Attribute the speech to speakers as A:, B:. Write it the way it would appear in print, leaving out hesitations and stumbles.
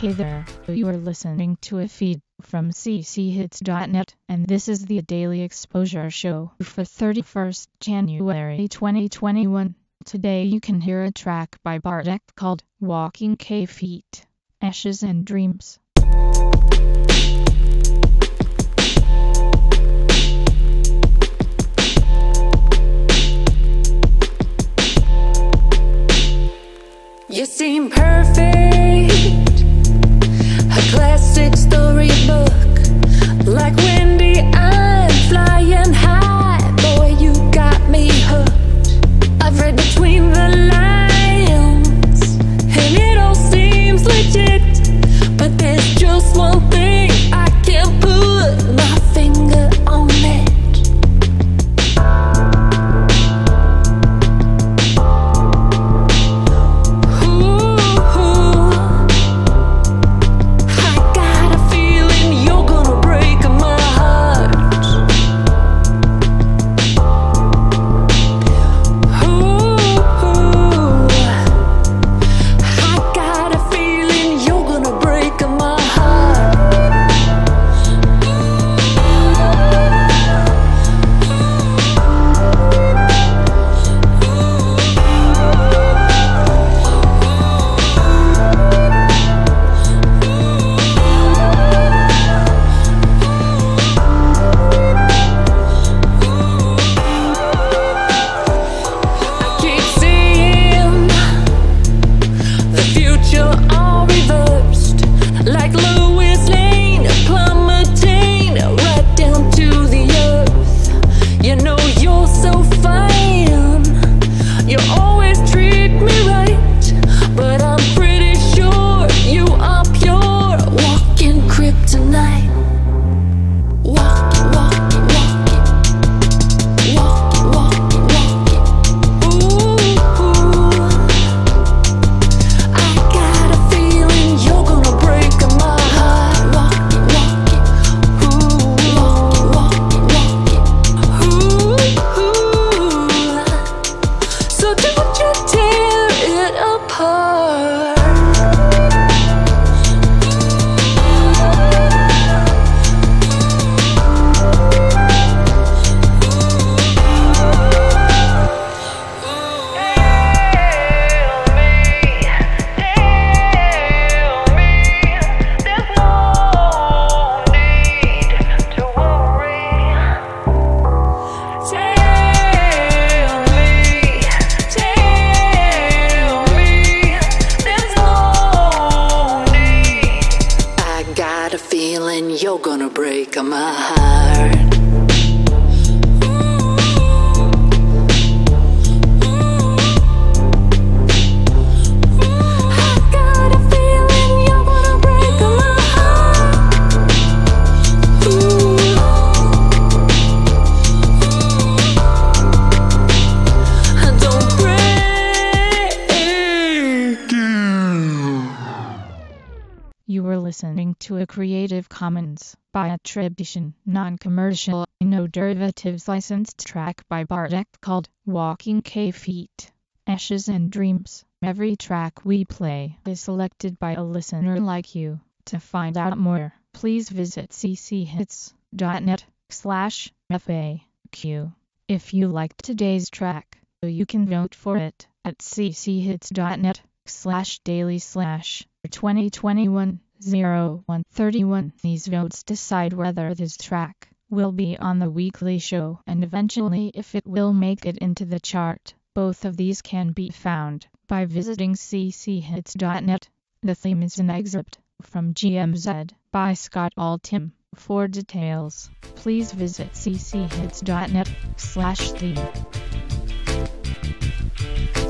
A: Hey there, you are listening to a feed from cchits.net, and this is the Daily Exposure Show for 31st January 2021. Today you can hear a track by Bartek called Walking K-Feet, Ashes and Dreams.
B: You seem perfect, a classic storybook. Like Wendy, I'm flying high. Boy, you got me hooked. I've read between the lines, and it all seems legit. But there's just one thing I can't put my finger on it. You're gonna break my heart.
A: You were listening to a Creative Commons by attribution, non-commercial, no derivatives licensed track by Bartek called Walking K-Feet, Ashes and Dreams. Every track we play is selected by a listener like you. To find out more, please visit cchits.net/FAQ. If you liked today's track, you can vote for it at cchits.net/daily/2021-0131. These votes decide whether this track will be on the weekly show and eventually if it will make it into the chart. Both of these can be found by visiting cchits.net. The theme is an excerpt from GMZ by Scott Altham. For details, please visit cchits.net/theme.